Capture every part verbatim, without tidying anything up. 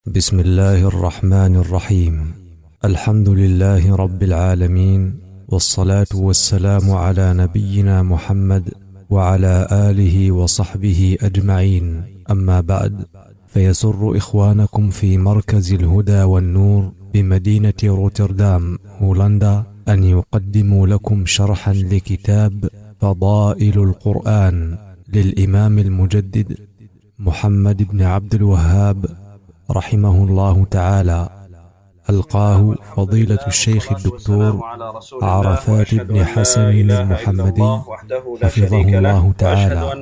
بسم الله الرحمن الرحيم. الحمد لله رب العالمين، والصلاة والسلام على نبينا محمد وعلى آله وصحبه أجمعين. أما بعد، فيسر إخوانكم في مركز الهدى والنور بمدينة روتردام هولندا أن يقدموا لكم شرحا لكتاب فضائل القرآن للإمام المجدد محمد بن عبد الوهاب رحمه الله تعالى، ألقاه فضيلة الشيخ الدكتور عرفات بن حسن المحمدي حفظه الله تعالى.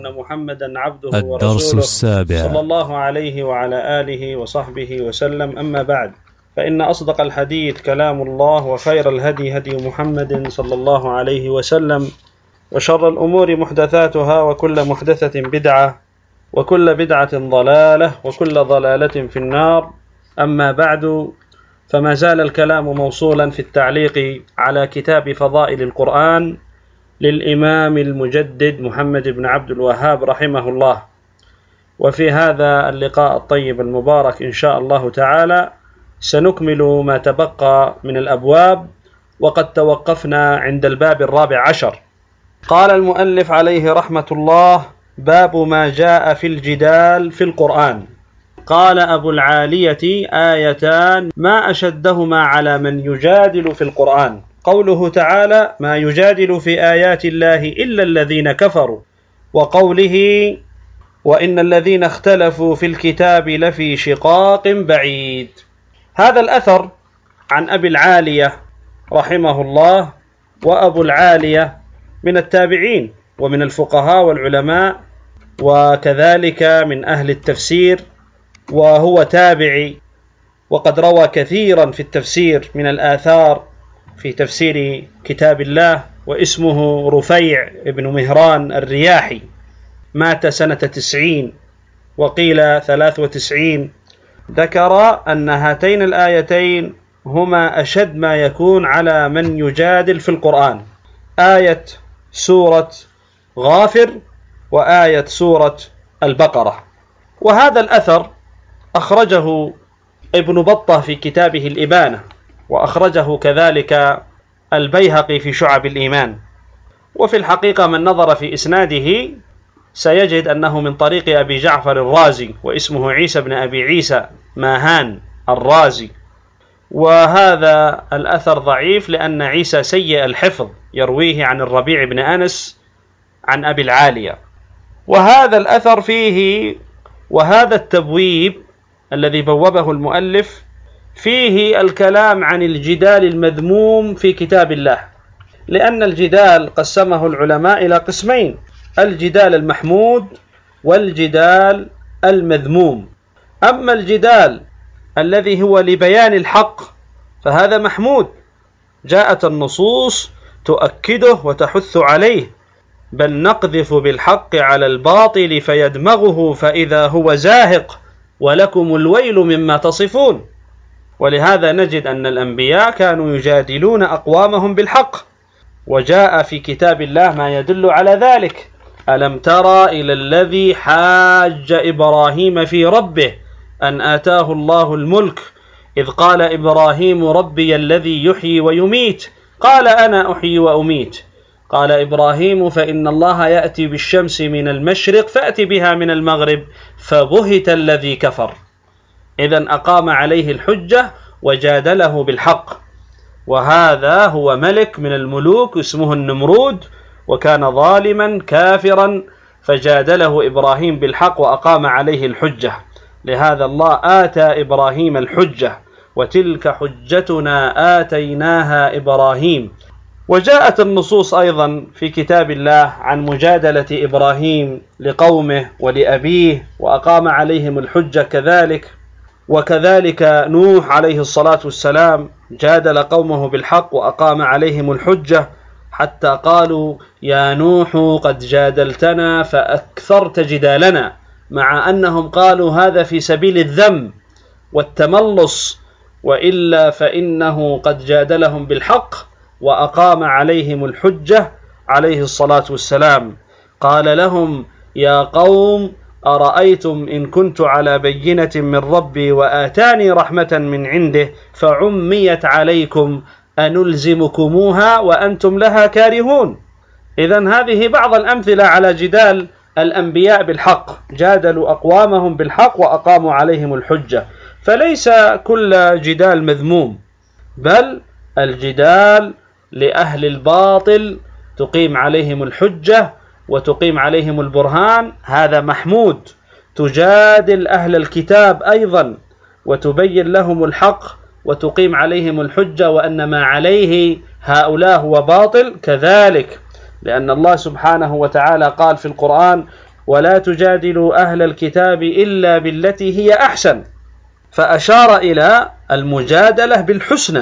الدرس السابع. صلى الله عليه وعلى آله وصحبه وسلم. أما بعد، فإن أصدق الحديث كلام الله، وخير الهدي هدي محمد صلى الله عليه وسلم، وشر الأمور محدثاتها، وكل محدثة بدعة، وكل بدعة ضلالة، وكل ضلالة في النار. أما بعد، فما زال الكلام موصولا في التعليق على كتاب فضائل القرآن للإمام المجدد محمد بن عبد الوهاب رحمه الله. وفي هذا اللقاء الطيب المبارك إن شاء الله تعالى سنكمل ما تبقى من الأبواب، وقد توقفنا عند الباب الرابع عشر. قال المؤلف عليه رحمة الله: باب ما جاء في الجدال في القرآن. قال أبو العالية: آيتان ما أشدهما على من يجادل في القرآن. قوله تعالى: ما يجادل في آيات الله إلا الذين كفروا، وقوله: وإن الذين اختلفوا في الكتاب لفي شقاق بعيد. هذا الأثر عن أبي العالية رحمه الله. وأبو العالية من التابعين ومن الفقهاء والعلماء، وكذلك من أهل التفسير، وهو تابعي، وقد روى كثيرا في التفسير من الآثار في تفسير كتاب الله. واسمه رفيع بن مهران الرياحي، مات سنة تسعين وقيل ثلاث وتسعين. ذكر أن هاتين الآيتين هما أشد ما يكون على من يجادل في القرآن: آية سورة غافر، وآية سورة البقرة. وهذا الأثر أخرجه ابن بطة في كتابه الإبانة، وأخرجه كذلك البيهقي في شعب الإيمان. وفي الحقيقة من نظر في إسناده سيجد أنه من طريق أبي جعفر الرازي، واسمه عيسى بن أبي عيسى ماهان الرازي. وهذا الأثر ضعيف لأن عيسى سيء الحفظ، يرويه عن الربيع بن أنس عن أبي العالية. وهذا الأثر فيه، وهذا التبويب الذي بوبه المؤلف فيه الكلام عن الجدال المذموم في كتاب الله، لأن الجدال قسمه العلماء إلى قسمين: الجدال المحمود والجدال المذموم. أما الجدال الذي هو لبيان الحق فهذا محمود، جاءت النصوص تؤكده وتحث عليه: بل نقذف بالحق على الباطل فيدمغه فإذا هو زاهق ولكم الويل مما تصفون. ولهذا نجد أن الأنبياء كانوا يجادلون أقوامهم بالحق، وجاء في كتاب الله ما يدل على ذلك: ألم ترى إلى الذي حاج إبراهيم في ربه أن آتاه الله الملك إذ قال إبراهيم ربي الذي يحيي ويميت قال أنا أحيي وأميت قال إبراهيم فإن الله يأتي بالشمس من المشرق فأتي بها من المغرب فبهت الذي كفر. إذن أقام عليه الحجة وجادله بالحق. وهذا هو ملك من الملوك اسمه النمرود، وكان ظالما كافرا، فجادله إبراهيم بالحق وأقام عليه الحجة. لهذا الله آتى إبراهيم الحجة: وتلك حجتنا آتيناها إبراهيم. وجاءت النصوص أيضا في كتاب الله عن مجادلة إبراهيم لقومه ولأبيه، وأقام عليهم الحجة كذلك. وكذلك نوح عليه الصلاة والسلام جادل قومه بالحق وأقام عليهم الحجة، حتى قالوا: يا نوح قد جادلتنا فأكثرت جدالنا، مع أنهم قالوا هذا في سبيل الذم والتملص، وإلا فإنه قد جادلهم بالحق وأقام عليهم الحجة عليه الصلاة والسلام. قال لهم: يا قوم أرأيتم إن كنت على بينة من ربي وآتاني رحمة من عنده فعميت عليكم أنلزمكموها وأنتم لها كارهون. إذن هذه بعض الأمثلة على جدال الأنبياء بالحق، جادلوا أقوامهم بالحق وأقاموا عليهم الحجة. فليس كل جدال مذموم، بل الجدال لأهل الباطل تقيم عليهم الحجة وتقيم عليهم البرهان، هذا محمود. تجادل أهل الكتاب أيضا وتبين لهم الحق وتقيم عليهم الحجة وأن ما عليه هؤلاء هو باطل كذلك، لأن الله سبحانه وتعالى قال في القرآن: ولا تجادلوا أهل الكتاب إلا بالتي هي أحسن، فأشار إلى المجادلة بالحسنى،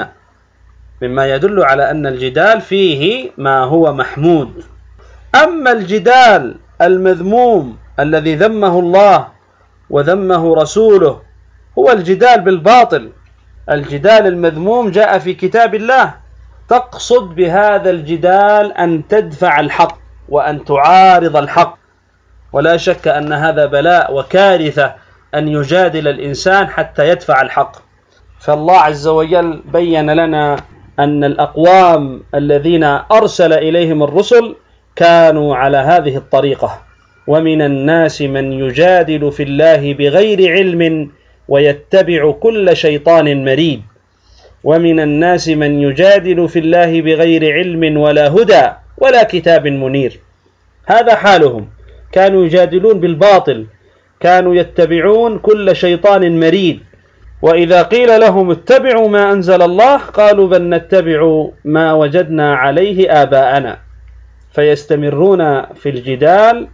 مما يدل على أن الجدال فيه ما هو محمود. أما الجدال المذموم الذي ذمه الله وذمه رسوله هو الجدال بالباطل. الجدال المذموم جاء في كتاب الله، تقصد بهذا الجدال أن تدفع الحق وأن تعارض الحق، ولا شك أن هذا بلاء وكارثة أن يجادل الإنسان حتى يدفع الحق. فالله عز وجل بين لنا أن الأقوام الذين أرسل إليهم الرسل كانوا على هذه الطريقة: ومن الناس من يجادل في الله بغير علم ويتبع كل شيطان مريد. ومن الناس من يجادل في الله بغير علم ولا هدى ولا كتاب منير. هذا حالهم، كانوا يجادلون بالباطل، كانوا يتبعون كل شيطان مريد، وإذا قيل لهم اتبعوا ما أنزل الله قالوا بل نتبع ما وجدنا عليه آباءنا. فيستمرون في الجدال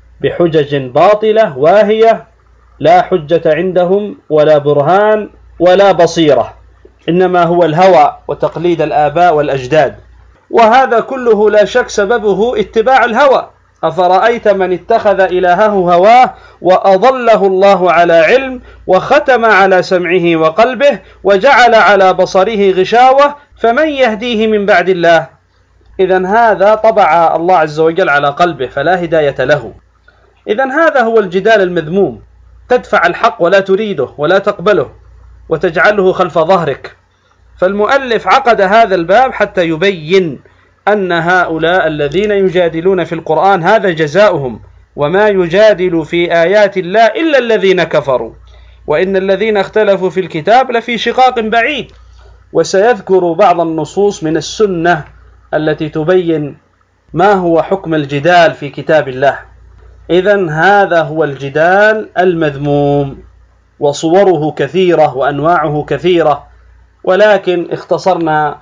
بحجج باطلة واهية، لا حجة عندهم ولا برهان ولا بصيرة، إنما هو الهوى وتقليد الآباء والأجداد. وهذا كله لا شك سببه اتباع الهوى. أفرأيت من اتخذ إلهه هواه وأضله الله على علم وختم على سمعه وقلبه وجعل على بصره غشاوة فمن يهديه من بعد الله. إذن هذا طبع الله عز وجل على قلبه فلا هداية له. إذن هذا هو الجدال المذموم، تدفع الحق ولا تريده ولا تقبله وتجعله خلف ظهرك. فالمؤلف عقد هذا الباب حتى يبين أن هؤلاء الذين يجادلون في القرآن هذا جزاؤهم، وما يجادل في آيات الله إلا الذين كفروا، وإن الذين اختلفوا في الكتاب لفي شقاق بعيد. وسيذكر بعض النصوص من السنة التي تبين ما هو حكم الجدال في كتاب الله. إذن هذا هو الجدال المذموم، وصوره كثيرة وأنواعه كثيرة، ولكن اختصرنا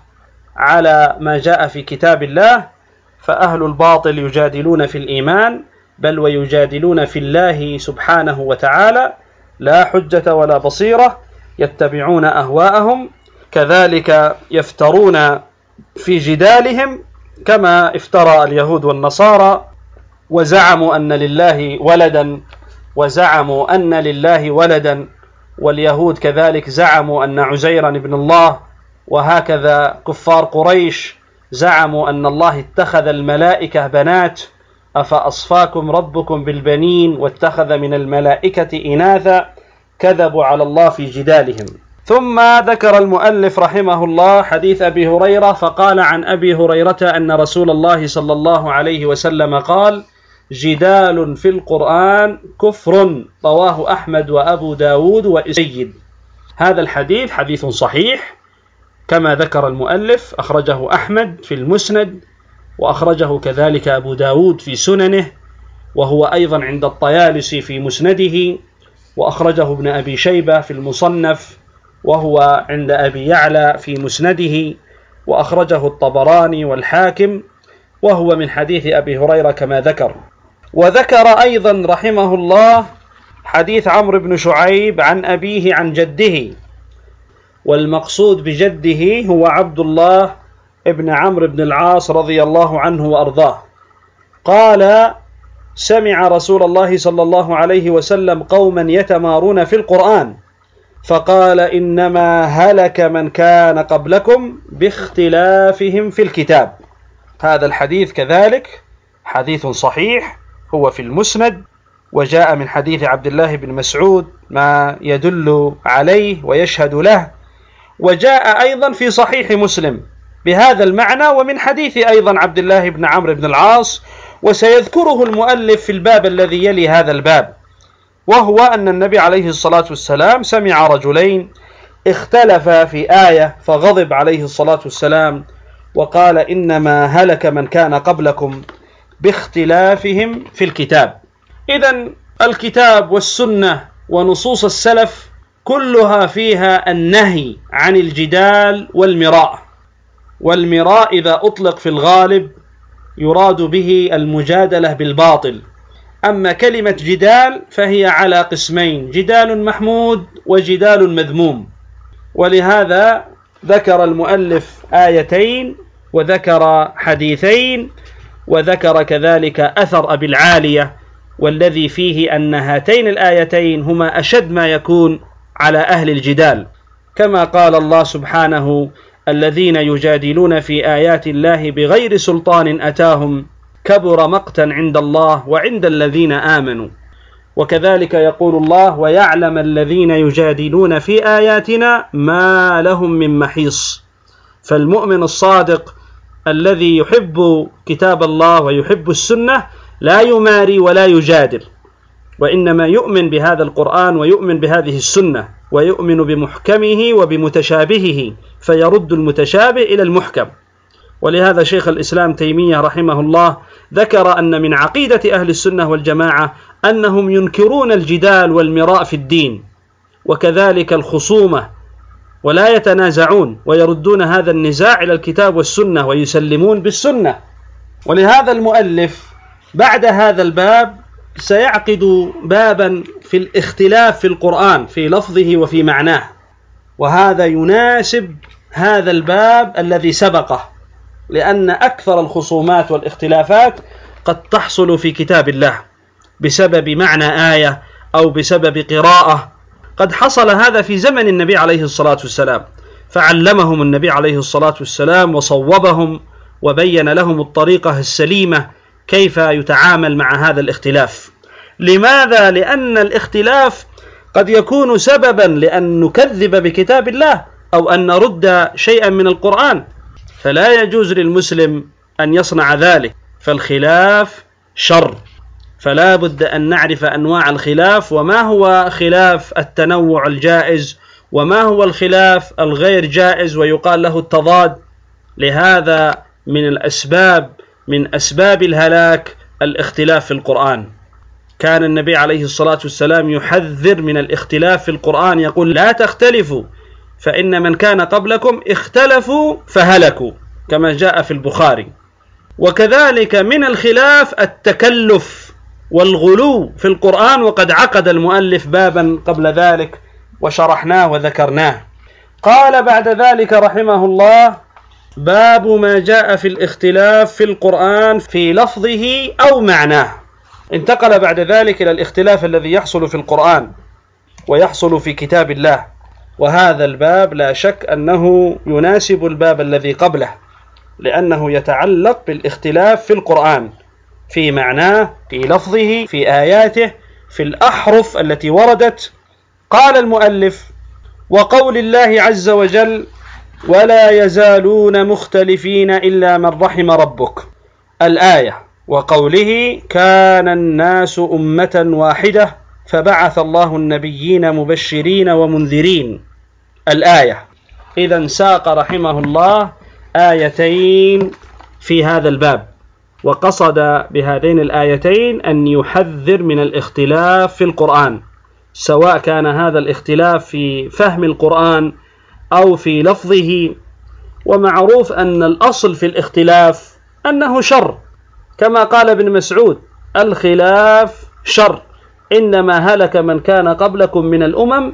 على ما جاء في كتاب الله. فأهل الباطل يجادلون في الإيمان، بل ويجادلون في الله سبحانه وتعالى، لا حجة ولا بصيرة، يتبعون أهواءهم، كذلك يفترون في جدالهم كما افترى اليهود والنصارى، وزعموا أن لله ولدا وزعموا أن لله ولدا واليهود كذلك زعموا أن عزيرا ابن الله، وهكذا كفار قريش زعموا أن الله اتخذ الملائكة بنات، أفأصفاكم ربكم بالبنين واتخذ من الملائكة إناثا، كذبوا على الله في جدالهم. ثم ذكر المؤلف رحمه الله حديث أبي هريرة، فقال عن أبي هريرة أن رسول الله صلى الله عليه وسلم قال: جدال في القرآن كفر، رواه أحمد وأبو داود وإسيد. هذا الحديث حديث صحيح كما ذكر المؤلف، أخرجه أحمد في المسند، وأخرجه كذلك أبو داود في سننه، وهو أيضا عند الطيالسي في مسنده، وأخرجه ابن أبي شيبة في المصنف، وهو عند أبي يعلى في مسنده، وأخرجه الطبراني والحاكم، وهو من حديث أبي هريرة كما ذكر. وذكر أيضا رحمه الله حديث عمرو بن شعيب عن أبيه عن جده، والمقصود بجده هو عبد الله ابن عمرو بن العاص رضي الله عنه وأرضاه. قال: سمع رسول الله صلى الله عليه وسلم قوما يتمارون في القرآن، فقال: إنما هلك من كان قبلكم باختلافهم في الكتاب. هذا الحديث كذلك حديث صحيح، هو في المسند، وجاء من حديث عبد الله بن مسعود ما يدل عليه ويشهد له، وجاء أيضا في صحيح مسلم بهذا المعنى ومن حديث أيضا عبد الله بن عمرو بن العاص، وسيذكره المؤلف في الباب الذي يلي هذا الباب، وهو أن النبي عليه الصلاة والسلام سمع رجلين اختلفا في آية فغضب عليه الصلاة والسلام وقال إنما هلك من كان قبلكم باختلافهم في الكتاب. إذن الكتاب والسنة ونصوص السلف كلها فيها النهي عن الجدال والمراء، والمراء إذا أطلق في الغالب يراد به المجادلة بالباطل، أما كلمة جدال فهي على قسمين: جدال محمود وجدال مذموم. ولهذا ذكر المؤلف آيتين وذكر حديثين وذكر كذلك أثر أبي العالية، والذي فيه أن هاتين الآيتين هما أشد ما يكون على أهل الجدال، كما قال الله سبحانه: الذين يجادلون في آيات الله بغير سلطان أتاهم كبر مقتا عند الله وعند الذين آمنوا. وكذلك يقول الله: ويعلم الذين يجادلون في آياتنا ما لهم من محيص. فالمؤمن الصادق الذي يحب كتاب الله ويحب السنة لا يماري ولا يجادل، وإنما يؤمن بهذا القرآن ويؤمن بهذه السنة ويؤمن بمحكمه وبمتشابهه، فيرد المتشابه إلى المحكم. ولهذا شيخ الإسلام تيمية رحمه الله ذكر أن من عقيدة أهل السنة والجماعة أنهم ينكرون الجدال والمراء في الدين، وكذلك الخصومة، ولا يتنازعون ويردون هذا النزاع إلى الكتاب والسنة ويسلمون بالسنة. ولهذا المؤلف بعد هذا الباب سيعقد بابا في الاختلاف في القرآن في لفظه وفي معناه، وهذا يناسب هذا الباب الذي سبقه، لأن أكثر الخصومات والاختلافات قد تحصل في كتاب الله بسبب معنى آية أو بسبب قراءة. قد حصل هذا في زمن النبي عليه الصلاة والسلام، فعلمهم النبي عليه الصلاة والسلام وصوبهم وبين لهم الطريقة السليمة كيف يتعامل مع هذا الاختلاف. لماذا؟ لأن الاختلاف قد يكون سببا لأن نكذب بكتاب الله أو أن نرد شيئا من القرآن، فلا يجوز للمسلم أن يصنع ذلك، فالخلاف شر، فلا بد أن نعرف أنواع الخلاف، وما هو خلاف التنوع الجائز وما هو الخلاف الغير جائز ويقال له التضاد. لهذا من الأسباب من أسباب الهلاك الاختلاف في القرآن. كان النبي عليه الصلاة والسلام يحذر من الاختلاف في القرآن، يقول: لا تختلفوا فإن من كان قبلكم اختلفوا فهلكوا، كما جاء في البخاري. وكذلك من الخلاف التكلف والغلو في القرآن، وقد عقد المؤلف بابا قبل ذلك وشرحناه وذكرناه. قال بعد ذلك رحمه الله: باب ما جاء في الاختلاف في القرآن في لفظه أو معناه. انتقل بعد ذلك إلى الاختلاف الذي يحصل في القرآن ويحصل في كتاب الله، وهذا الباب لا شك أنه يناسب الباب الذي قبله، لأنه يتعلق بالاختلاف في القرآن في معناه، في لفظه، في آياته، في الأحرف التي وردت. قال المؤلف: وقول الله عز وجل: ولا يزالون مختلفين إلا من رحم ربك، الآية، وقوله: كان الناس أمة واحدة فبعث الله النبيين مبشرين ومنذرين، الآية. إذن ساق رحمه الله آيتين في هذا الباب، وقصد بهذين الآيتين أن يحذر من الاختلاف في القرآن، سواء كان هذا الاختلاف في فهم القرآن أو في لفظه. ومعروف أن الأصل في الاختلاف أنه شر، كما قال ابن مسعود: الخلاف شر، إنما هلك من كان قبلكم من الأمم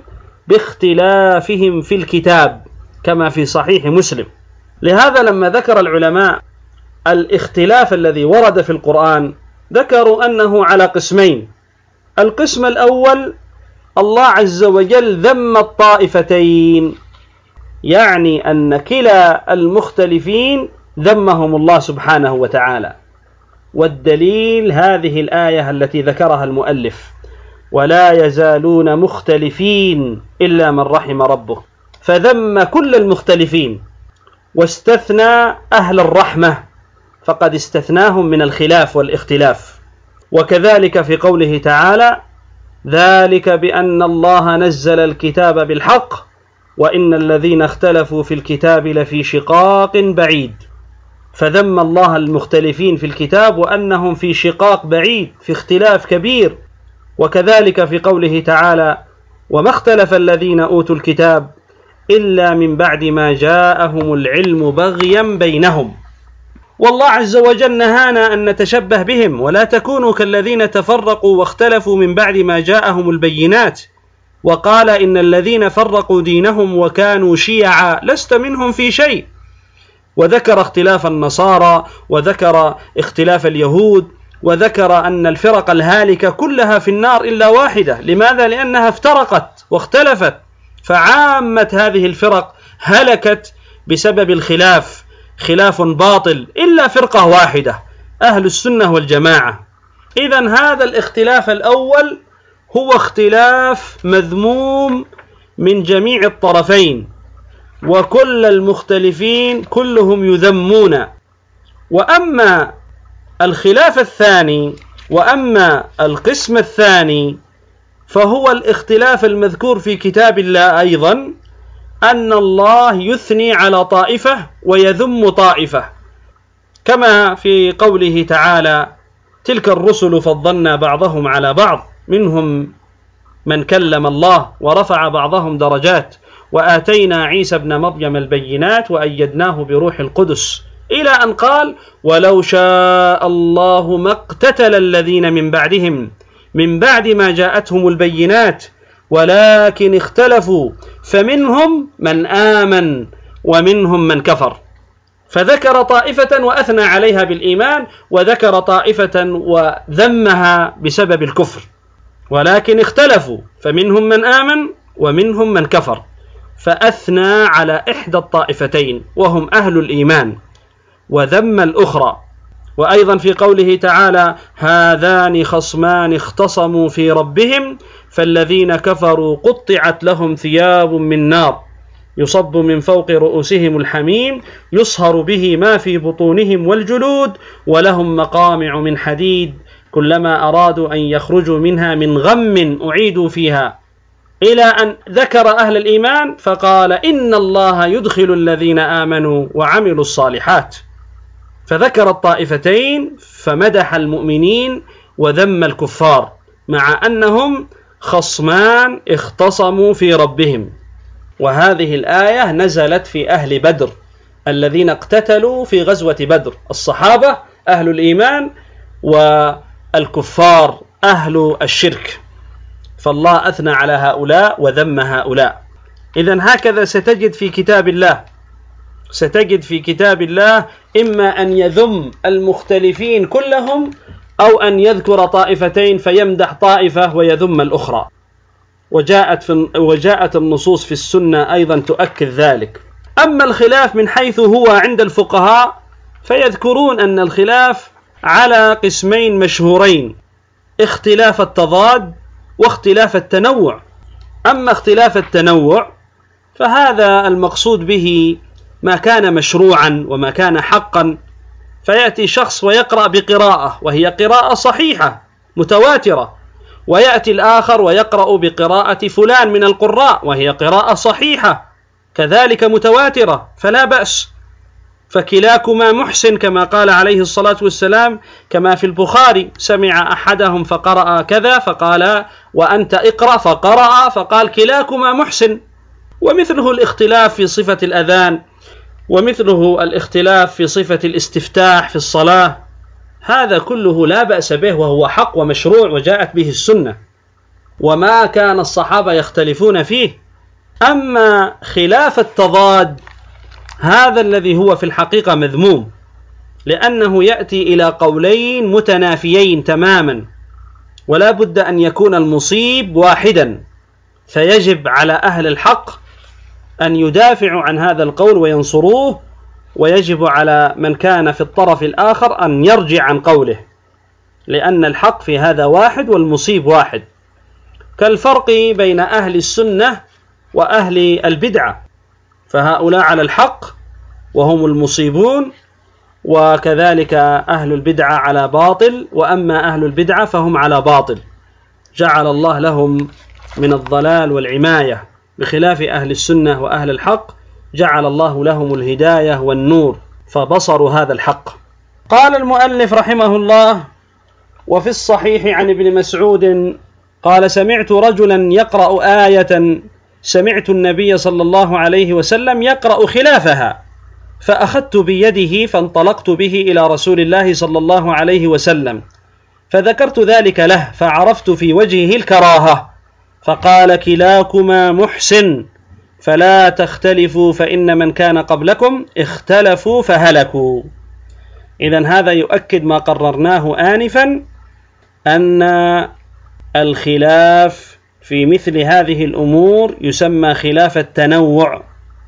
باختلافهم في الكتاب، كما في صحيح مسلم. لهذا لما ذكر العلماء الاختلاف الذي ورد في القرآن ذكروا أنه على قسمين. القسم الأول: الله عز وجل ذم الطائفتين، يعني أن كلا المختلفين ذمهم الله سبحانه وتعالى، والدليل هذه الآية التي ذكرها المؤلف: ولا يزالون مختلفين إلا من رحم ربك، فذم كل المختلفين واستثنى أهل الرحمة، فقد استثناهم من الخلاف والاختلاف. وكذلك في قوله تعالى: ذلك بأن الله نزل الكتاب بالحق وإن الذين اختلفوا في الكتاب لفي شقاق بعيد، فذم الله المختلفين في الكتاب وأنهم في شقاق بعيد، في اختلاف كبير. وكذلك في قوله تعالى: وما اختلف الذين أوتوا الكتاب إلا من بعد ما جاءهم العلم بغيا بينهم. والله عز وجل نهانا أن نتشبه بهم، ولا تكونوا كالذين تفرقوا واختلفوا من بعد ما جاءهم البينات، وقال: إن الذين فرقوا دينهم وكانوا شيعا لست منهم في شيء. وذكر اختلاف النصارى، وذكر اختلاف اليهود، وذكر أن الفرق الهالكة كلها في النار إلا واحدة. لماذا؟ لأنها افترقت واختلفت، فعامة هذه الفرق هلكت بسبب الخلاف، خلاف باطل، إلا فرقة واحدة، أهل السنة والجماعة. إذن هذا الاختلاف الأول هو اختلاف مذموم من جميع الطرفين، وكل المختلفين كلهم يذمون. وأما الخلاف الثاني، وأما القسم الثاني، فهو الاختلاف المذكور في كتاب الله أيضا، أن الله يثني على طائفة ويذم طائفة، كما في قوله تعالى: تلك الرسل فضلنا بعضهم على بعض، منهم من كلم الله ورفع بعضهم درجات، وآتينا عيسى ابن مريم البينات وأيدناه بروح القدس، إلى أن قال: ولو شاء الله ما اقتتل الذين من بعدهم من بعد ما جاءتهم البينات ولكن اختلفوا فمنهم من آمن ومنهم من كفر. فذكر طائفة وأثنى عليها بالإيمان، وذكر طائفة وذمها بسبب الكفر. ولكن اختلفوا فمنهم من آمن ومنهم من كفر، فأثنى على إحدى الطائفتين وهم أهل الإيمان، وذم الأخرى. وأيضا في قوله تعالى: هذان خصمان اختصموا في ربهم فالذين كفروا قطعت لهم ثياب من نار يصب من فوق رؤوسهم الحميم يصهر به ما في بطونهم والجلود ولهم مقامع من حديد كلما أرادوا أن يخرجوا منها من غم أعيدوا فيها، إلى أن ذكر أهل الإيمان فقال: إن الله يدخل الذين آمنوا وعملوا الصالحات. فذكر الطائفتين فمدح المؤمنين وذم الكفار، مع أنهم خصمان اختصموا في ربهم. وهذه الآية نزلت في أهل بدر الذين اقتتلوا في غزوة بدر، الصحابة أهل الإيمان والكفار أهل الشرك، فالله أثنى على هؤلاء وذم هؤلاء. إذن هكذا ستجد في كتاب الله، ستجد في كتاب الله إما أن يذم المختلفين كلهم، أو أن يذكر طائفتين فيمدح طائفة ويذم الأخرى. وجاءت, في وجاءت النصوص في السنة أيضا تؤكد ذلك. أما الخلاف من حيث هو عند الفقهاء فيذكرون أن الخلاف على قسمين مشهورين: اختلاف التضاد واختلاف التنوع. أما اختلاف التنوع فهذا المقصود به ما كان مشروعا وما كان حقا، فيأتي شخص ويقرأ بقراءة وهي قراءة صحيحة متواترة، ويأتي الآخر ويقرأ بقراءة فلان من القراء وهي قراءة صحيحة كذلك متواترة، فلا بأس، فكلاكما محسن كما قال عليه الصلاة والسلام، كما في البخاري: سمع أحدهم فقرأ كذا فقال وأنت اقرأ فقرأ فقال كلاكما محسن. ومثله الاختلاف في صفة الأذان، ومثله الاختلاف في صفة الاستفتاح في الصلاة، هذا كله لا بأس به وهو حق ومشروع وجاءت به السنة، وما كان الصحابة يختلفون فيه. أما خلاف التضاد هذا الذي هو في الحقيقة مذموم، لأنه يأتي إلى قولين متنافيين تماما، ولا بد أن يكون المصيب واحدا، فيجب على أهل الحق أن يدافعوا عن هذا القول وينصروه، ويجب على من كان في الطرف الآخر أن يرجع عن قوله، لأن الحق في هذا واحد والمصيب واحد، كالفرق بين أهل السنة وأهل البدعة، فهؤلاء على الحق وهم المصيبون، وكذلك أهل البدعة على باطل، وأما أهل البدعة فهم على باطل، جعل الله لهم من الضلال والعماية، بخلاف أهل السنة وأهل الحق جعل الله لهم الهداية والنور فبصروا هذا الحق. قال المؤلف رحمه الله: وفي الصحيح عن ابن مسعود قال: سمعت رجلا يقرأ آية سمعت النبي صلى الله عليه وسلم يقرأ خلافها، فأخذت بيده فانطلقت به إلى رسول الله صلى الله عليه وسلم، فذكرت ذلك له، فعرفت في وجهه الكراهة، فقال: كلاكما محسن فلا تختلفوا، فإن من كان قبلكم اختلفوا فهلكوا. إذن هذا يؤكد ما قررناه آنفا، أن الخلاف في مثل هذه الأمور يسمى خلاف التنوع،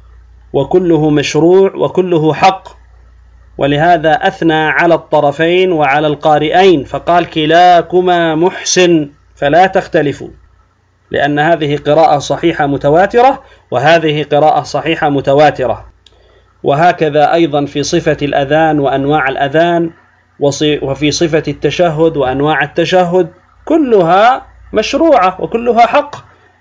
وكله مشروع وكله حق، ولهذا أثنى على الطرفين وعلى القارئين فقال: كلاكما محسن فلا تختلفوا، لأن هذه قراءة صحيحة متواترة وهذه قراءة صحيحة متواترة. وهكذا أيضا في صفة الأذان وأنواع الأذان، وفي صفة التشهد وأنواع التشهد، كلها مشروعة وكلها حق،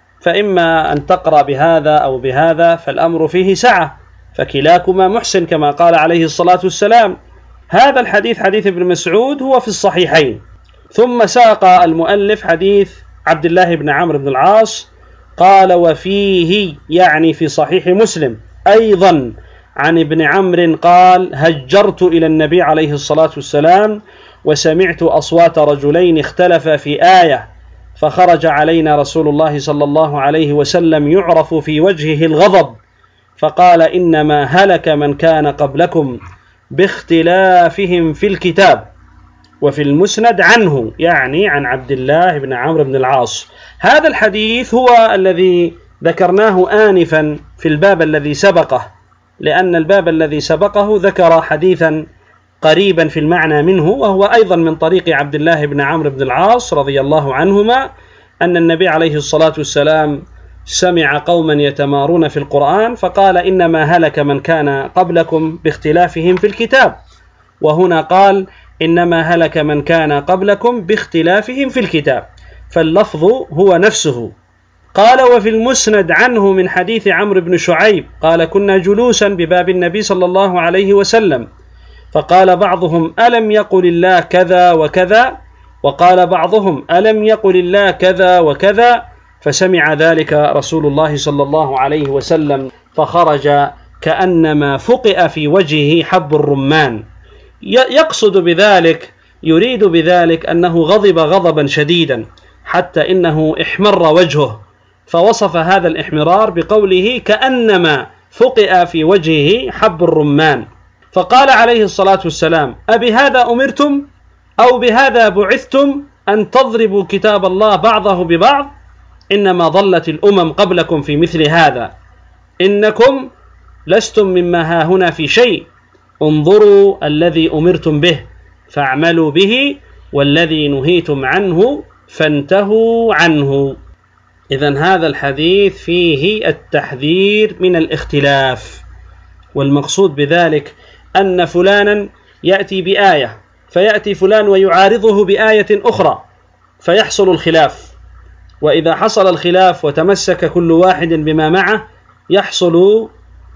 فإما أن تقرأ بهذا أو بهذا فالأمر فيه سعة، فكلاكما محسن كما قال عليه الصلاة والسلام. هذا الحديث حديث ابن مسعود هو في الصحيحين. ثم ساق المؤلف حديث عبد الله بن عمرو بن العاص قال: وفيه يعني في صحيح مسلم أيضا عن ابن عمرو قال: هجرت إلى النبي عليه الصلاة والسلام وسمعت أصوات رجلين اختلفا في آية، فخرج علينا رسول الله صلى الله عليه وسلم يعرف في وجهه الغضب، فقال: إنما هلك من كان قبلكم باختلافهم في الكتاب. وفي المسند عنه يعني عن عبد الله بن عمرو بن العاص. هذا الحديث هو الذي ذكرناه آنفا في الباب الذي سبقه، لأن الباب الذي سبقه ذكر حديثا قريبا في المعنى منه، وهو أيضا من طريق عبد الله بن عمرو بن العاص رضي الله عنهما، أن النبي عليه الصلاة والسلام سمع قوما يتمارون في القرآن فقال: إنما هلك من كان قبلكم باختلافهم في الكتاب، وهنا قال: إنما هلك من كان قبلكم باختلافهم في الكتاب، فاللفظ هو نفسه. قال: وفي المسند عنه من حديث عمرو بن شعيب قال: كنا جلوسا بباب النبي صلى الله عليه وسلم، فقال بعضهم: ألم يقل الله كذا وكذا؟ وقال بعضهم: ألم يقل الله كذا وكذا؟ فسمع ذلك رسول الله صلى الله عليه وسلم فخرج كأنما فقئ في وجهه حب الرمان. يقصد بذلك، يريد بذلك أنه غضب غضبا شديدا حتى إنه احمر وجهه، فوصف هذا الاحمرار بقوله: كأنما فقئ في وجهه حب الرمان. فقال عليه الصلاة والسلام: أبهذا أمرتم أو بهذا بعثتم أن تضربوا كتاب الله بعضه ببعض؟ إنما ضلت الأمم قبلكم في مثل هذا، إنكم لستم مما هاهنا في شيء، انظروا الذي أمرتم به فاعملوا به، والذي نهيتم عنه فانتهوا عنه. إذن هذا الحديث فيه التحذير من الاختلاف، والمقصود بذلك أن فلانا يأتي بآية فيأتي فلان ويعارضه بآية أخرى فيحصل الخلاف، وإذا حصل الخلاف وتمسك كل واحد بما معه يحصل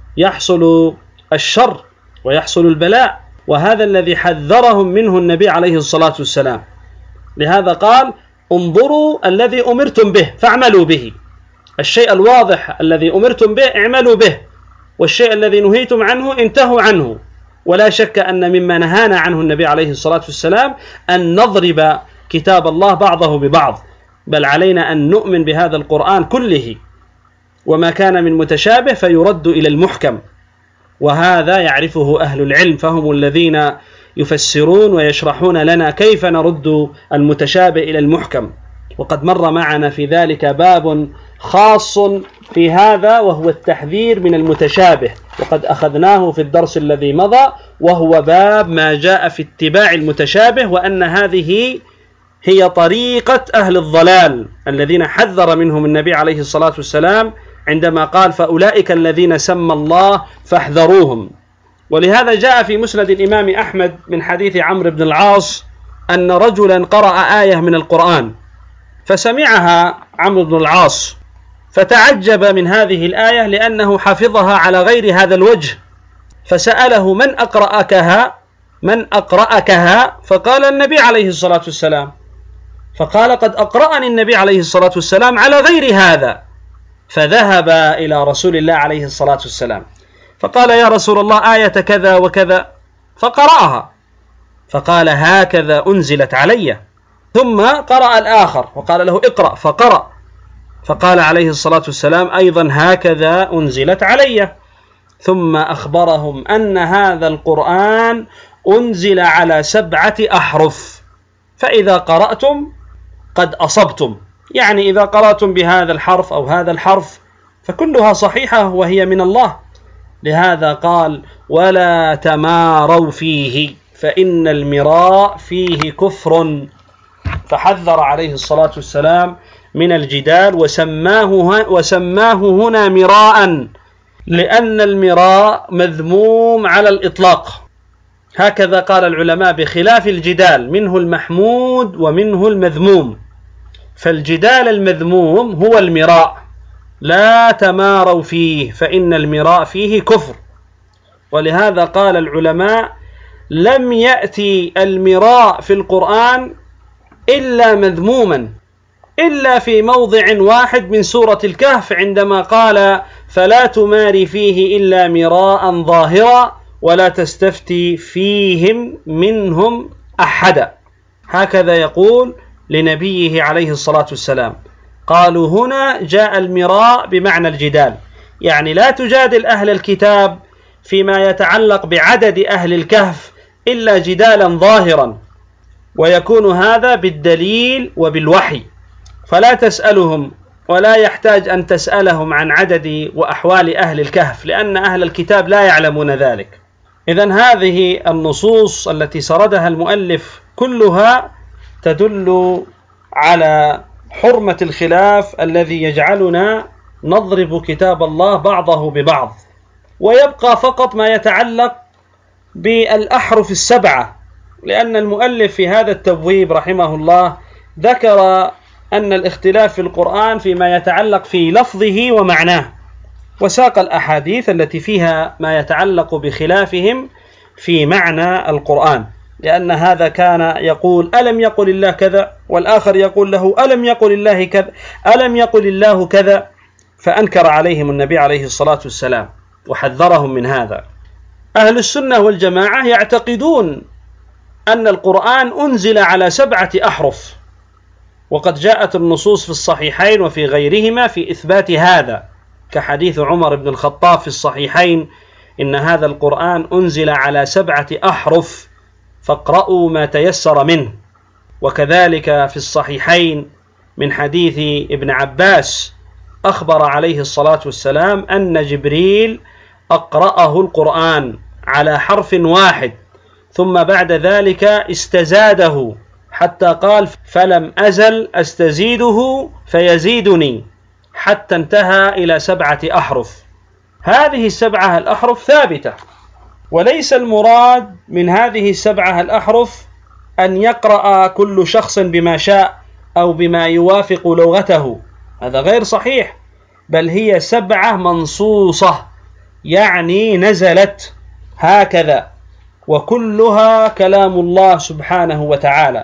يحصل الشر ويحصل البلاء، وهذا الذي حذرهم منه النبي عليه الصلاة والسلام. لهذا قال: انظروا الذي أمرتم به فاعملوا به، الشيء الواضح الذي أمرتم به اعملوا به، والشيء الذي نهيتم عنه انتهوا عنه. ولا شك أن مما نهانا عنه النبي عليه الصلاة والسلام أن نضرب كتاب الله بعضه ببعض، بل علينا أن نؤمن بهذا القرآن كله، وما كان من متشابه فيرد إلى المحكم، وهذا يعرفه أهل العلم، فهم الذين يفسرون ويشرحون لنا كيف نرد المتشابه إلى المحكم. وقد مر معنا في ذلك باب خاص في هذا، وهو التحذير من المتشابه، وقد أخذناه في الدرس الذي مضى، وهو باب ما جاء في اتباع المتشابه، وأن هذه هي طريقة أهل الضلال الذين حذر منهم النبي عليه الصلاة والسلام عندما قال فأولئك الذين سمى الله فاحذروهم. ولهذا جاء في مسند الإمام أحمد من حديث عمرو بن العاص أن رجلا قرأ آية من القرآن فسمعها عمرو بن العاص فتعجب من هذه الآية لأنه حفظها على غير هذا الوجه، فسأله من أقرأكها من أقرأكها فقال النبي عليه الصلاة والسلام، فقال قد أقرأني النبي عليه الصلاة والسلام على غير هذا، فذهب إلى رسول الله عليه الصلاة والسلام فقال يا رسول الله آية كذا وكذا، فقرأها فقال هكذا أنزلت علي، ثم قرأ الآخر وقال له اقرأ فقرأ، فقال عليه الصلاة والسلام أيضا هكذا أنزلت علي، ثم أخبرهم أن هذا القرآن أنزل على سبعة أحرف، فإذا قرأتم قد أصبتم، يعني إذا قرأتم بهذا الحرف أو هذا الحرف فكلها صحيحة وهي من الله. لهذا قال ولا تماروا فيه فإن المراء فيه كفر، فحذر عليه الصلاة والسلام من الجدال وسماه, وسماه هنا مراء، لأن المراء مذموم على الإطلاق، هكذا قال العلماء، بخلاف الجدال منه المحمود ومنه المذموم، فالجدال المذموم هو المراء، لا تماروا فيه فإن المراء فيه كفر. ولهذا قال العلماء لم يأتي المراء في القرآن إلا مذموما، إلا في موضع واحد من سورة الكهف عندما قال فلا تماري فيه إلا مراء ظاهرا ولا تستفتي فيهم منهم أحدا، هكذا يقول لنبيه عليه الصلاة والسلام. قالوا هنا جاء المراء بمعنى الجدال، يعني لا تجادل أهل الكتاب فيما يتعلق بعدد أهل الكهف إلا جدالا ظاهرا، ويكون هذا بالدليل وبالوحي، فلا تسألهم ولا يحتاج أن تسألهم عن عدد وأحوال أهل الكهف، لأن أهل الكتاب لا يعلمون ذلك. إذن هذه النصوص التي سردها المؤلف كلها تدل على حرمة الخلاف الذي يجعلنا نضرب كتاب الله بعضه ببعض، ويبقى فقط ما يتعلق بالأحرف السبعة، لأن المؤلف في هذا التبويب رحمه الله ذكر أن الاختلاف في القرآن فيما يتعلق في لفظه ومعناه، وساق الأحاديث التي فيها ما يتعلق بخلافهم في معنى القرآن، لأن هذا كان يقول ألم يقل الله كذا، والآخر يقول له ألم يقل الله كذا ألم يقل الله كذا، فأنكر عليهم النبي عليه الصلاة والسلام وحذرهم من هذا. أهل السنة والجماعة يعتقدون أن القرآن أنزل على سبعة أحرف، وقد جاءت النصوص في الصحيحين وفي غيرهما في إثبات هذا، كحديث عمر بن الخطاب في الصحيحين إن هذا القرآن أنزل على سبعة أحرف فاقرأوا ما تيسر منه، وكذلك في الصحيحين من حديث ابن عباس أخبر عليه الصلاة والسلام أن جبريل أقرأه القرآن على حرف واحد ثم بعد ذلك استزاده حتى قال فلم أزل أستزيده فيزيدني حتى انتهى إلى سبعة أحرف. هذه السبعة الأحرف ثابتة، وليس المراد من هذه السبعة الأحرف أن يقرأ كل شخص بما شاء أو بما يوافق لغته، هذا غير صحيح، بل هي سبعة منصوصة، يعني نزلت هكذا، وكلها كلام الله سبحانه وتعالى،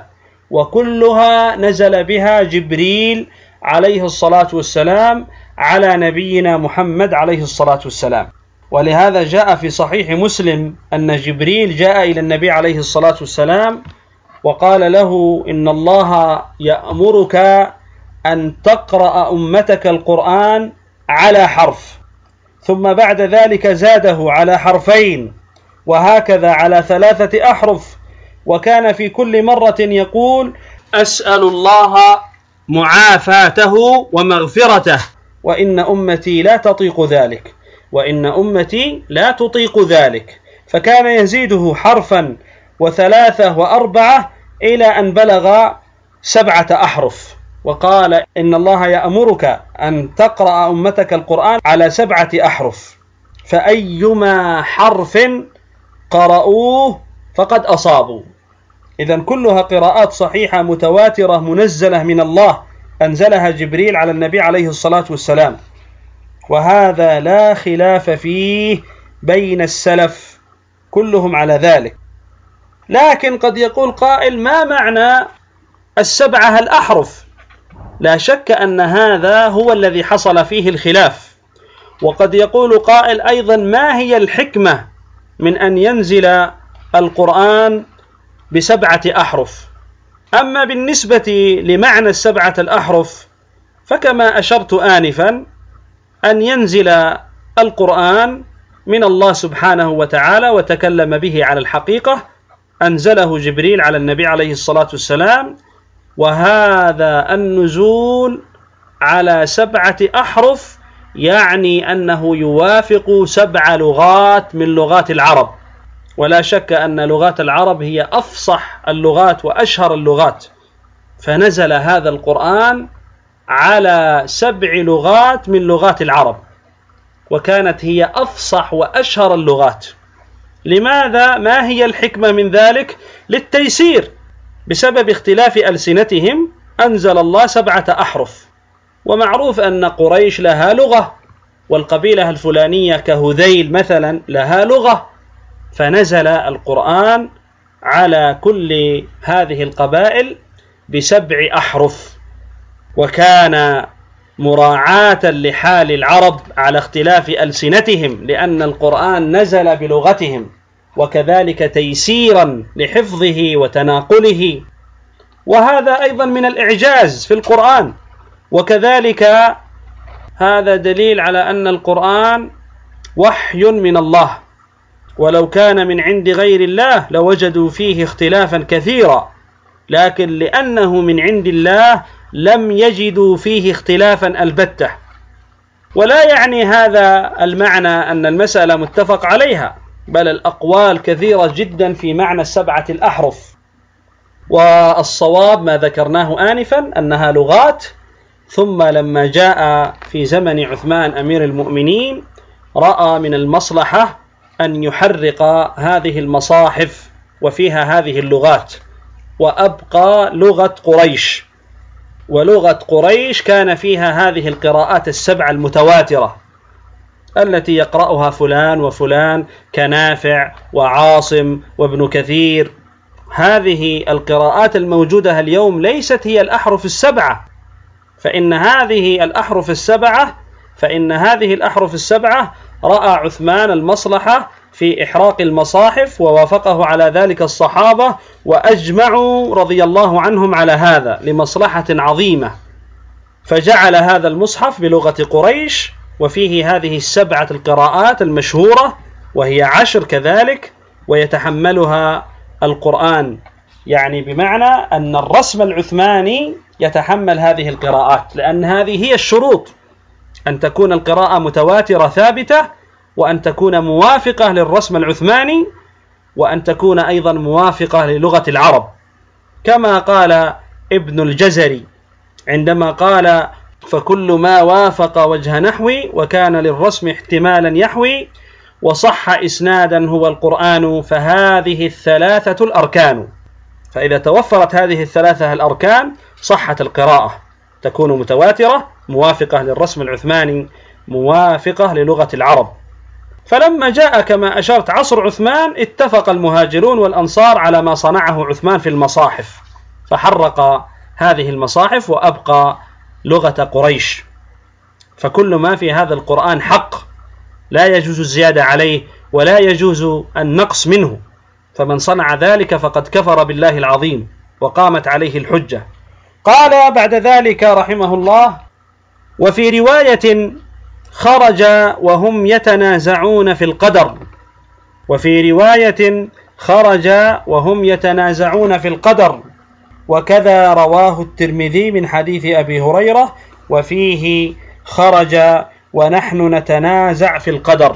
وكلها نزل بها جبريل عليه الصلاة والسلام على نبينا محمد عليه الصلاة والسلام. ولهذا جاء في صحيح مسلم أن جبريل جاء إلى النبي عليه الصلاة والسلام وقال له إن الله يأمرك أن تقرأ أمتك القرآن على حرف، ثم بعد ذلك زاده على حرفين، وهكذا على ثلاثة أحرف، وكان في كل مرة يقول أسأل الله معافاته ومغفرته، وإن أمتي لا تطيق ذلك وإن أمتي لا تطيق ذلك، فكان يزيده حرفا وثلاثة وأربعة إلى أن بلغ سبعة أحرف، وقال إن الله يأمرك أن تقرأ أمتك القرآن على سبعة أحرف، فأيما حرف قرأوه فقد أصابوا. إذن كلها قراءات صحيحة متواترة منزلة من الله، أنزلها جبريل على النبي عليه الصلاة والسلام، وهذا لا خلاف فيه بين السلف، كلهم على ذلك. لكن قد يقول قائل: ما معنى السبعة الأحرف؟ لا شك أن هذا هو الذي حصل فيه الخلاف. وقد يقول قائل أيضا: ما هي الحكمة من أن ينزل القرآن بسبعة أحرف؟ أما بالنسبة لمعنى السبعة الأحرف فكما أشرت آنفا، أن ينزل القرآن من الله سبحانه وتعالى وتكلم به على الحقيقة، أنزله جبريل على النبي عليه الصلاة والسلام، وهذا النزول على سبعة أحرف يعني أنه يوافق سبع لغات من لغات العرب، ولا شك أن لغات العرب هي أفصح اللغات وأشهر اللغات، فنزل هذا القرآن على سبع لغات من لغات العرب، وكانت هي أفصح وأشهر اللغات. لماذا؟ ما هي الحكمة من ذلك؟ للتيسير، بسبب اختلاف ألسنتهم أنزل الله سبعة أحرف. ومعروف أن قريش لها لغة، والقبيلة الفلانية كهذيل مثلا لها لغة، فنزل القرآن على كل هذه القبائل بسبع أحرف. وكان مراعاة لحال العرب على اختلاف ألسنتهم، لأن القرآن نزل بلغتهم، وكذلك تيسيرا لحفظه وتناقله، وهذا أيضا من الإعجاز في القرآن. وكذلك هذا دليل على أن القرآن وحي من الله، ولو كان من عند غير الله لوجدوا فيه اختلافا كثيرا، لكن لأنه من عند الله لم يجدوا فيه اختلافا البتة. ولا يعني هذا المعنى أن المسألة متفق عليها، بل الأقوال كثيرة جدا في معنى السبعة الأحرف، والصواب ما ذكرناه آنفا أنها لغات. ثم لما جاء في زمن عثمان أمير المؤمنين رأى من المصلحة أن يحرق هذه المصاحف وفيها هذه اللغات، وأبقى لغة قريش، ولغة قريش كان فيها هذه القراءات السبع المتواترة التي يقرأها فلان وفلان كنافع وعاصم وابن كثير. هذه القراءات الموجودة اليوم ليست هي الأحرف السبعة، فإن هذه الأحرف السبعة فإن هذه الأحرف السبعة رأى عثمان المصلحة في إحراق المصاحف، ووافقه على ذلك الصحابة، وأجمعوا رضي الله عنهم على هذا لمصلحة عظيمة، فجعل هذا المصحف بلغة قريش وفيه هذه السبعة القراءات المشهورة، وهي عشر كذلك، ويتحملها القرآن، يعني بمعنى أن الرسم العثماني يتحمل هذه القراءات، لأن هذه هي الشروط: أن تكون القراءة متواترة ثابتة، وأن تكون موافقة للرسم العثماني، وأن تكون أيضا موافقة للغة العرب، كما قال ابن الجزري عندما قال: فكل ما وافق وجه نحوي وكان للرسم احتمالا يحوي وصح إسنادا هو القرآن فهذه الثلاثة الأركان. فإذا توفرت هذه الثلاثة الأركان صحت القراءة، تكون متواترة موافقة للرسم العثماني موافقة للغة العرب. فلما جاء كما أشرت عصر عثمان اتفق المهاجرون والأنصار على ما صنعه عثمان في المصاحف، فحرق هذه المصاحف وأبقى لغة قريش. فكل ما في هذا القرآن حق، لا يجوز الزيادة عليه ولا يجوز النقص منه، فمن صنع ذلك فقد كفر بالله العظيم وقامت عليه الحجة. قال بعد ذلك رحمه الله: وفي رواية خرج وهم يتنازعون في القدر وفي رواية خرج وهم يتنازعون في القدر وكذا رواه الترمذي من حديث أبي هريرة، وفيه خرج ونحن نتنازع في القدر،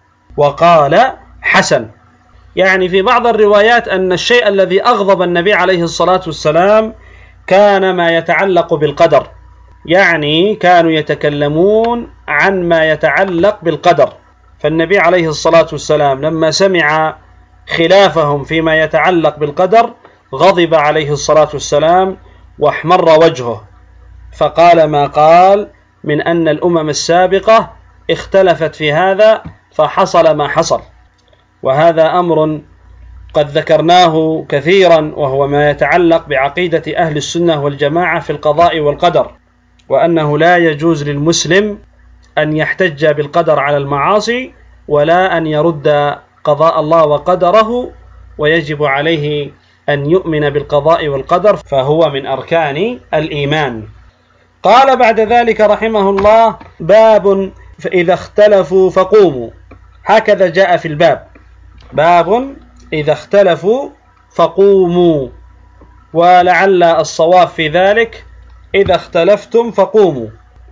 وقال حسن. يعني في بعض الروايات أن الشيء الذي أغضب النبي عليه الصلاة والسلام كان ما يتعلق بالقدر، يعني كانوا يتكلمون عن ما يتعلق بالقدر، فالنبي عليه الصلاة والسلام لما سمع خلافهم فيما يتعلق بالقدر غضب عليه الصلاة والسلام واحمر وجهه، فقال ما قال من أن الأمم السابقة اختلفت في هذا فحصل ما حصل. وهذا أمر قد ذكرناه كثيرا، وهو ما يتعلق بعقيدة أهل السنة والجماعة في القضاء والقدر، وأنه لا يجوز للمسلم أن يحتج بالقدر على المعاصي ولا أن يرد قضاء الله وقدره، ويجب عليه أن يؤمن بالقضاء والقدر، فهو من أركان الإيمان. قال بعد ذلك رحمه الله: باب إذا اختلفوا فقوموا. هكذا جاء في الباب: باب إذا اختلفوا فقوموا، ولعل الصواب في ذلك إذا اختلفتم فقوموا،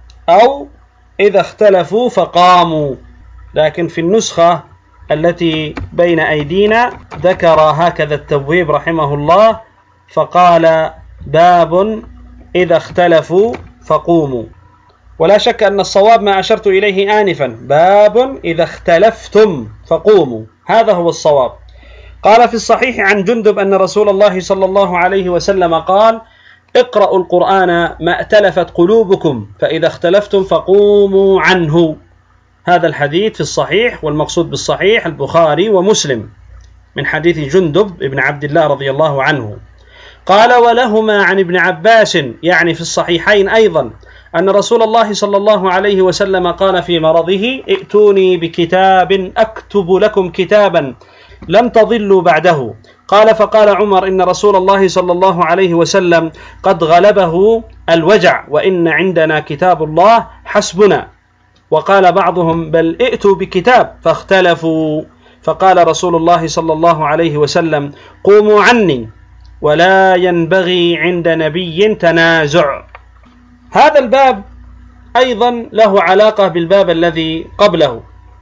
أو إذا اختلفوا فقاموا، لكن في النسخة التي بين أيدينا ذكر هكذا التبويب رحمه الله، فقال: باب إذا اختلفوا فقوموا. ولا شك أن الصواب ما أشرت إليه آنفا: باب إذا اختلفتم فقوموا، هذا هو الصواب. قال في الصحيح عن جندب أن رسول الله صلى الله عليه وسلم قال: اقرأوا القرآن ما ائتلفت قلوبكم، فإذا اختلفتم فقوموا عنه. هذا الحديث في الصحيح، والمقصود بالصحيح البخاري ومسلم، من حديث جندب ابن عبد الله رضي الله عنه. قال: ولهما عن ابن عباس، يعني في الصحيحين أيضا، أن رسول الله صلى الله عليه وسلم قال في مرضه: ائتوني بكتاب أكتب لكم كتابا لم تضلوا بعده. قال: فقال عمر: إن رسول الله صلى الله عليه وسلم قد غلبه الوجع، وإن عندنا كتاب الله حسبنا. وقال بعضهم: بل ائتوا بكتاب، فاختلفوا، فقال رسول الله صلى الله عليه وسلم: قوموا عني، ولا ينبغي عند نبي تنازع. هذا الباب أيضا له علاقة بالباب الذي قبله،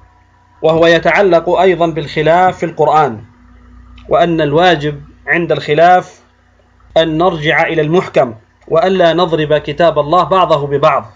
وهو يتعلق أيضا بالخلاف في القرآن، وأن الواجب عند الخلاف أن نرجع إلى المحكم، وألا نضرب كتاب الله بعضه ببعض.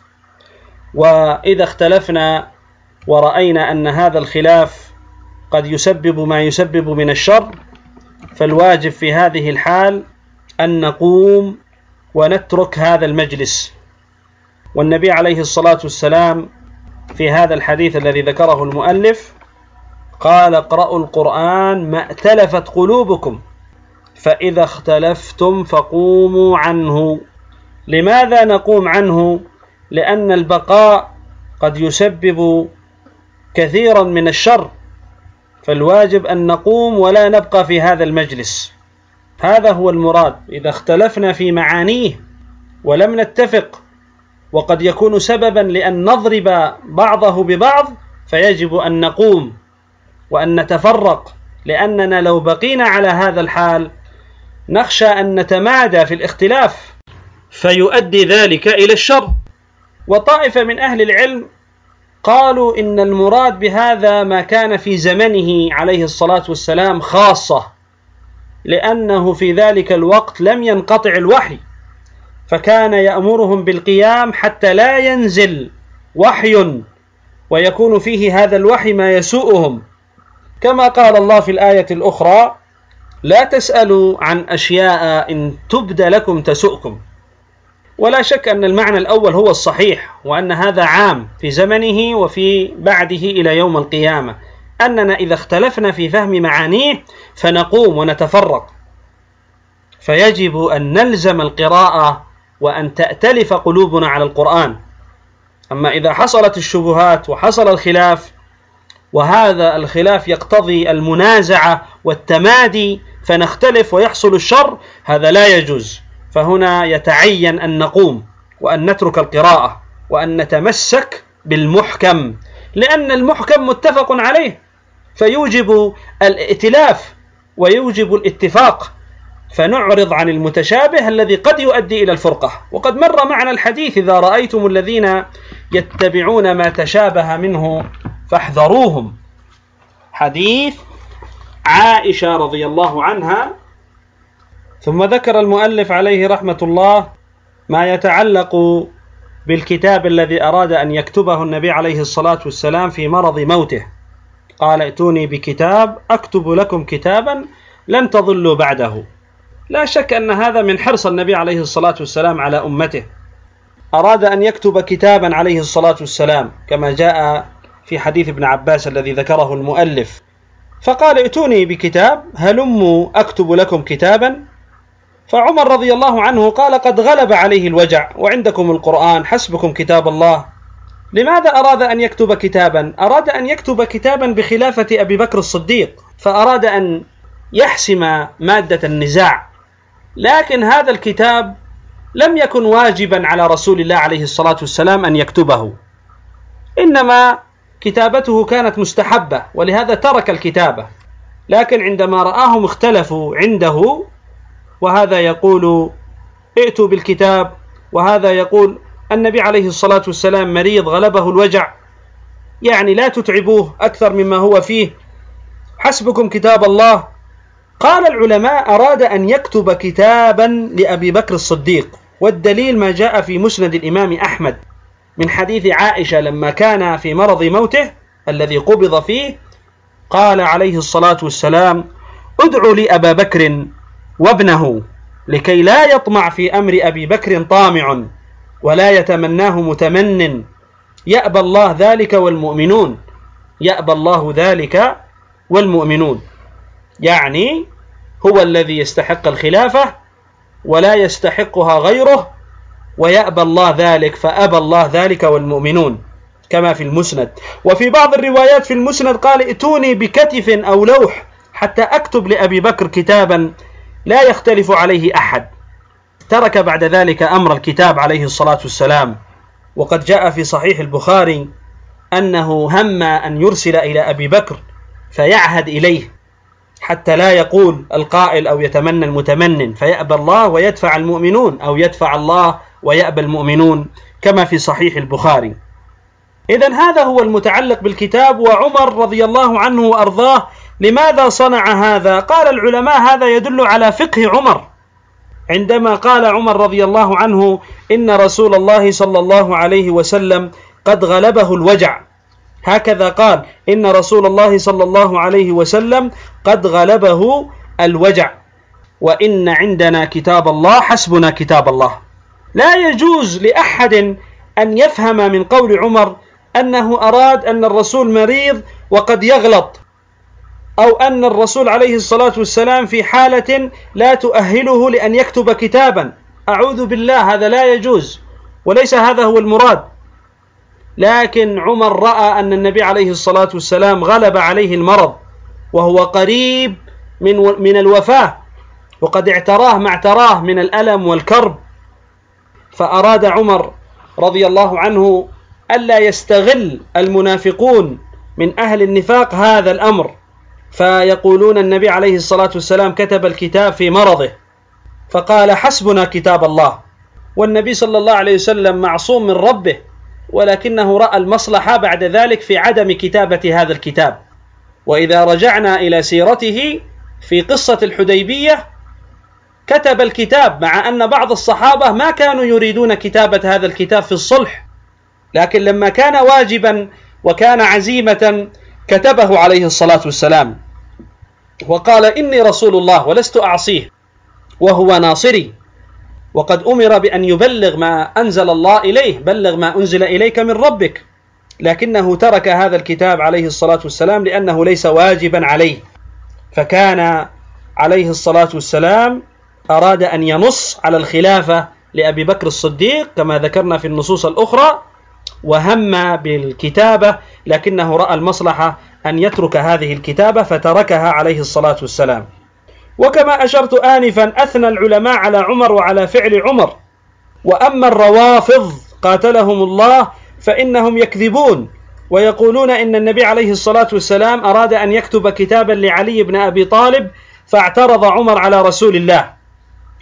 وإذا اختلفنا ورأينا أن هذا الخلاف قد يسبب ما يسبب من الشر، فالواجب في هذه الحال أن نقوم ونترك هذا المجلس. والنبي عليه الصلاة والسلام في هذا الحديث الذي ذكره المؤلف قال: اقرأوا القرآن ما ائتلفت قلوبكم، فإذا اختلفتم فقوموا عنه. لماذا نقوم عنه؟ لأن البقاء قد يسبب كثيرا من الشر، فالواجب أن نقوم ولا نبقى في هذا المجلس. هذا هو المراد. إذا اختلفنا في معانيه ولم نتفق، وقد يكون سببا لأن نضرب بعضه ببعض، فيجب أن نقوم وأن نتفرق، لأننا لو بقينا على هذا الحال نخشى أن نتمادى في الاختلاف فيؤدي ذلك إلى الشر. وطائفة من أهل العلم قالوا إن المراد بهذا ما كان في زمنه عليه الصلاة والسلام خاصة، لأنه في ذلك الوقت لم ينقطع الوحي، فكان يأمرهم بالقيام حتى لا ينزل وحي ويكون فيه هذا الوحي ما يسوءهم، كما قال الله في الآية الأخرى: لا تسألوا عن أشياء إن تبد لكم تسؤكم. ولا شك أن المعنى الأول هو الصحيح، وأن هذا عام في زمنه وفي بعده إلى يوم القيامة، أننا إذا اختلفنا في فهم معانيه فنقوم ونتفرق، فيجب أن نلزم القراءة وأن تأتلف قلوبنا على القرآن. أما إذا حصلت الشبهات وحصل الخلاف، وهذا الخلاف يقتضي المنازعة والتمادي فنختلف ويحصل الشر، هذا لا يجوز. فهنا يتعين أن نقوم وأن نترك القراءة وأن نتمسك بالمحكم، لأن المحكم متفق عليه، فيوجب الائتلاف ويوجب الاتفاق. فنعرض عن المتشابه الذي قد يؤدي إلى الفرقة. وقد مر معنا الحديث: إذا رأيتم الذين يتبعون ما تشابه منه فاحذروهم. حديث عائشة رضي الله عنها. ثم ذكر المؤلف عليه رحمة الله ما يتعلق بالكتاب الذي أراد أن يكتبه النبي عليه الصلاة والسلام في مرض موته. قال: ائتوني بكتاب أكتب لكم كتابا لن تضلوا بعده. لا شك أن هذا من حرص النبي عليه الصلاة والسلام على أمته. أراد أن يكتب كتابا عليه الصلاة والسلام كما جاء في حديث ابن عباس الذي ذكره المؤلف، فقال: ائتوني بكتاب، هلموا أكتب لكم كتابا. فعمر رضي الله عنه قال: قد غلب عليه الوجع وعندكم القرآن، حسبكم كتاب الله. لماذا أراد أن يكتب كتابا؟ أراد أن يكتب كتابا بخلافة أبي بكر الصديق، فأراد أن يحسم مادة النزاع. لكن هذا الكتاب لم يكن واجبا على رسول الله عليه الصلاة والسلام أن يكتبه، إنما كتابته كانت مستحبة، ولهذا ترك الكتابة. لكن عندما رآهم اختلفوا عنده، وهذا يقول ائتوا بالكتاب، وهذا يقول النبي عليه الصلاة والسلام مريض غلبه الوجع، يعني لا تتعبوه أكثر مما هو فيه، حسبكم كتاب الله. قال العلماء: أراد أن يكتب كتابا لأبي بكر الصديق، والدليل ما جاء في مسند الإمام أحمد من حديث عائشة لما كان في مرض موته الذي قبض فيه، قال عليه الصلاة والسلام: ادعوا لي أبا بكر وابنه لكي لا يطمع في أمر أبي بكر طامع ولا يتمناه متمن، يأبى الله ذلك والمؤمنون، يأبى الله ذلك والمؤمنون. يعني هو الذي يستحق الخلافة ولا يستحقها غيره، ويأبى الله ذلك، فأبى الله ذلك والمؤمنون، كما في المسند. وفي بعض الروايات في المسند قال: ائتوني بكتف أو لوح حتى أكتب لأبي بكر كتابا لا يختلف عليه أحد. ترك بعد ذلك أمر الكتاب عليه الصلاة والسلام. وقد جاء في صحيح البخاري أنه هم أن يرسل إلى أبي بكر فيعهد إليه حتى لا يقول القائل أو يتمنى المتمن، فيأبى الله ويدفع المؤمنون، أو يدفع الله ويأبى المؤمنون، كما في صحيح البخاري. إذن هذا هو المتعلق بالكتاب. وعمر رضي الله عنه وأرضاه لماذا صنع هذا؟ قال العلماء: هذا يدل على فقه عمر، عندما قال عمر رضي الله عنه: إن رسول الله صلى الله عليه وسلم قد غلبه الوجع. هكذا قال: إن رسول الله صلى الله عليه وسلم قد غلبه الوجع، وإن عندنا كتاب الله، حسبنا كتاب الله. لا يجوز لأحد أن يفهم من قول عمر أنه أراد أن الرسول مريض وقد يغلط، أو أن الرسول عليه الصلاة والسلام في حالة لا تؤهله لأن يكتب كتابا. أعوذ بالله، هذا لا يجوز، وليس هذا هو المراد. لكن عمر رأى أن النبي عليه الصلاة والسلام غلب عليه المرض وهو قريب من من الوفاة، وقد اعتراه ما اعتراه من الألم والكرب، فأراد عمر رضي الله عنه ألا يستغل المنافقون من أهل النفاق هذا الأمر، فيقولون النبي عليه الصلاة والسلام كتب الكتاب في مرضه، فقال: حسبنا كتاب الله. والنبي صلى الله عليه وسلم معصوم من ربه، ولكنه رأى المصلحة بعد ذلك في عدم كتابة هذا الكتاب. وإذا رجعنا إلى سيرته في قصة الحديبية كتب الكتاب، مع أن بعض الصحابة ما كانوا يريدون كتابة هذا الكتاب في الصلح، لكن لما كان واجبا وكان عزيمة كتبه عليه الصلاة والسلام، وقال: إني رسول الله ولست أعصيه، وهو ناصري، وقد أمر بأن يبلغ ما أنزل الله إليه، بلغ ما أنزل إليك من ربك. لكنه ترك هذا الكتاب عليه الصلاة والسلام لأنه ليس واجبا عليه، فكان عليه الصلاة والسلام أراد أن ينص على الخلافة لأبي بكر الصديق كما ذكرنا في النصوص الأخرى، وهم بالكتابة، لكنه رأى المصلحة أن يترك هذه الكتابة فتركها عليه الصلاة والسلام. وكما أشرت آنفا أثنى العلماء على عمر وعلى فعل عمر. وأما الروافض قاتلهم الله فإنهم يكذبون ويقولون إن النبي عليه الصلاة والسلام أراد أن يكتب كتابا لعلي بن أبي طالب فاعترض عمر على رسول الله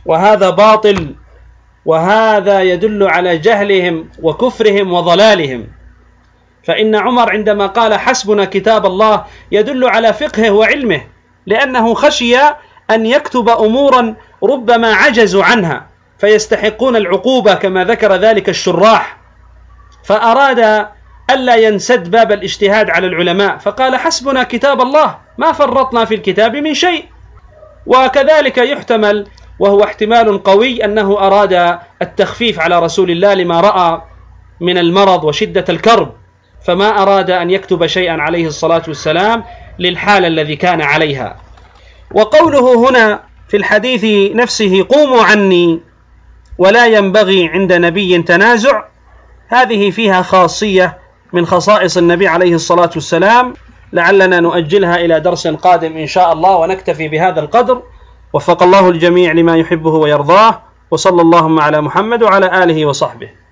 وهذا باطل، وهذا يدل على جهلهم وكفرهم وضلالهم. فإن عمر عندما قال حسبنا كتاب الله يدل على فقهه وعلمه، لأنه خشي أن يكتب أمورا ربما عجزوا عنها فيستحقون العقوبة كما ذكر ذلك الشراح، فأراد ألا ينسد باب الاجتهاد على العلماء فقال حسبنا كتاب الله ما فرطنا في الكتاب من شيء. وكذلك يحتمل، وهو احتمال قوي، أنه أراد التخفيف على رسول الله لما رأى من المرض وشدة الكرب، فما أراد أن يكتب شيئا عليه الصلاة والسلام للحال الذي كان عليها. وقوله هنا في الحديث نفسه قوموا عني ولا ينبغي عند نبي تنازع، هذه فيها خاصية من خصائص النبي عليه الصلاة والسلام، لعلنا نؤجلها إلى درس قادم إن شاء الله، ونكتفي بهذا القدر. وفق الله الجميع لما يحبه ويرضاه، وصلى اللهم على محمد وعلى آله وصحبه.